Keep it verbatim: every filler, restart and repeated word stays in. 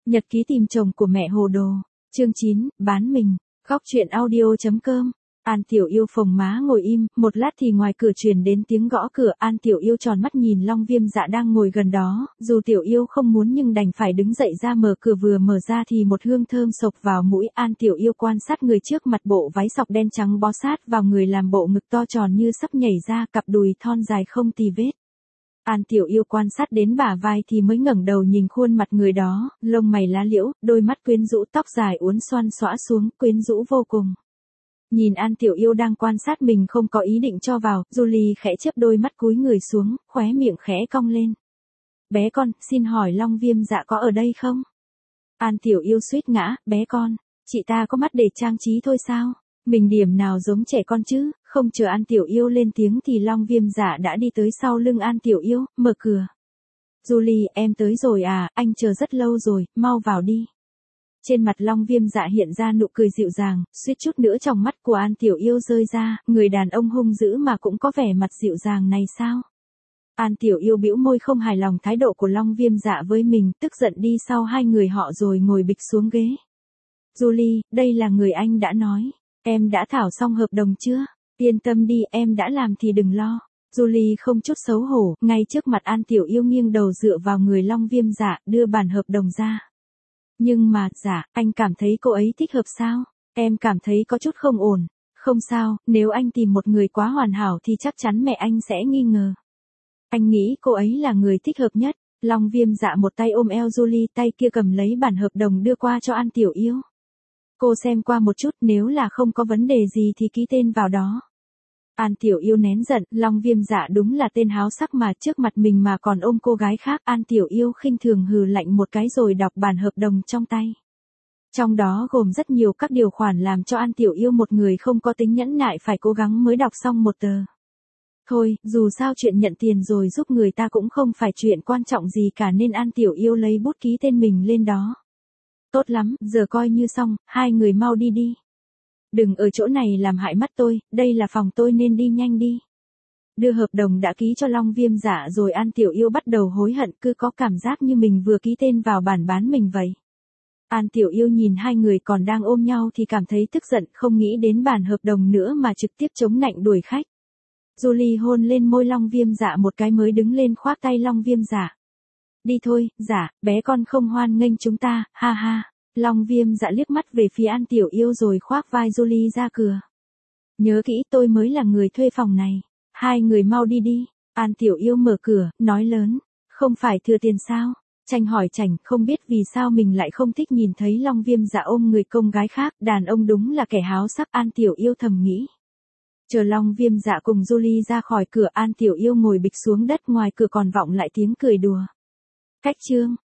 Nhật ký tìm chồng của mẹ hồ đồ. Chương chín, bán mình. Góc truyện audio.com. An Tiểu Yêu phồng má ngồi im, một lát thì ngoài cửa truyền đến tiếng gõ cửa. An Tiểu Yêu tròn mắt nhìn Long Viêm Dạ đang ngồi gần đó, dù Tiểu Yêu không muốn nhưng đành phải đứng dậy ra mở cửa. Vừa mở ra thì một hương thơm sộc vào mũi. An Tiểu Yêu quan sát người trước mặt, bộ váy sọc đen trắng bó sát vào người làm bộ ngực to tròn như sắp nhảy ra, cặp đùi thon dài không tì vết. An Tiểu Yêu quan sát đến bả vai thì mới ngẩng đầu nhìn khuôn mặt người đó, lông mày lá liễu, đôi mắt quyến rũ, tóc dài uốn xoăn xõa xuống, quyến rũ vô cùng. Nhìn An Tiểu Yêu đang quan sát mình không có ý định cho vào, Julie khẽ chớp đôi mắt cúi người xuống, khóe miệng khẽ cong lên. Bé con, xin hỏi Long Viêm Dạ có ở đây không? An Tiểu Yêu suýt ngã, bé con, chị ta có mắt để trang trí thôi sao? Mình điểm nào giống trẻ con chứ? Không chờ An Tiểu Yêu lên tiếng thì Long Viêm Dạ đã đi tới sau lưng An Tiểu Yêu, mở cửa. Julie, em tới rồi à, anh chờ rất lâu rồi, mau vào đi. Trên mặt Long Viêm Dạ hiện ra nụ cười dịu dàng, suýt chút nữa trong mắt của An Tiểu Yêu rơi ra, người đàn ông hung dữ mà cũng có vẻ mặt dịu dàng này sao? An Tiểu Yêu bĩu môi không hài lòng thái độ của Long Viêm Dạ với mình, tức giận đi sau hai người họ rồi ngồi bịch xuống ghế. Julie, đây là người anh đã nói. Em đã thảo xong hợp đồng chưa? Yên tâm đi, em đã làm thì đừng lo. Julie không chút xấu hổ, ngay trước mặt An Tiểu Yêu nghiêng đầu dựa vào người Long Viêm Dạ, đưa bản hợp đồng ra. Nhưng mà, dạ, anh cảm thấy cô ấy thích hợp sao? Em cảm thấy có chút không ổn. Không sao, nếu anh tìm một người quá hoàn hảo thì chắc chắn mẹ anh sẽ nghi ngờ. Anh nghĩ cô ấy là người thích hợp nhất. Long Viêm Dạ một tay ôm eo Julie, tay kia cầm lấy bản hợp đồng đưa qua cho An Tiểu Yêu. Cô xem qua một chút, nếu là không có vấn đề gì thì ký tên vào đó. An Tiểu Yêu nén giận, Long Viêm Dạ đúng là tên háo sắc mà, trước mặt mình mà còn ôm cô gái khác. An Tiểu Yêu khinh thường hừ lạnh một cái rồi đọc bản hợp đồng trong tay. Trong đó gồm rất nhiều các điều khoản làm cho An Tiểu Yêu một người không có tính nhẫn nại phải cố gắng mới đọc xong một tờ. Thôi, dù sao chuyện nhận tiền rồi giúp người ta cũng không phải chuyện quan trọng gì cả nên An Tiểu Yêu lấy bút ký tên mình lên đó. Tốt lắm, giờ coi như xong, hai người mau đi đi. Đừng ở chỗ này làm hại mắt tôi, đây là phòng tôi nên đi nhanh đi. Đưa hợp đồng đã ký cho Long Viêm Dạ rồi An Tiểu Yêu bắt đầu hối hận, cứ có cảm giác như mình vừa ký tên vào bản bán mình vậy. An Tiểu Yêu nhìn hai người còn đang ôm nhau thì cảm thấy tức giận, không nghĩ đến bản hợp đồng nữa mà trực tiếp chống nạnh đuổi khách. Julie hôn lên môi Long Viêm Dạ một cái mới đứng lên khoác tay Long Viêm Dạ. Đi thôi, dạ, bé con không hoan nghênh chúng ta, ha ha. Long Viêm Dạ liếc mắt về phía An Tiểu Yêu rồi khoác vai Julie ra cửa. Nhớ kỹ, tôi mới là người thuê phòng này. Hai người mau đi đi. An Tiểu Yêu mở cửa, nói lớn. Không phải thừa tiền sao? Chanh hỏi chảnh, không biết vì sao mình lại không thích nhìn thấy Long Viêm Dạ ôm người công gái khác. Đàn ông đúng là kẻ háo sắc, An Tiểu Yêu thầm nghĩ. Chờ Long Viêm Dạ cùng Julie ra khỏi cửa, An Tiểu Yêu ngồi bịch xuống đất, ngoài cửa còn vọng lại tiếng cười đùa. Cách chương.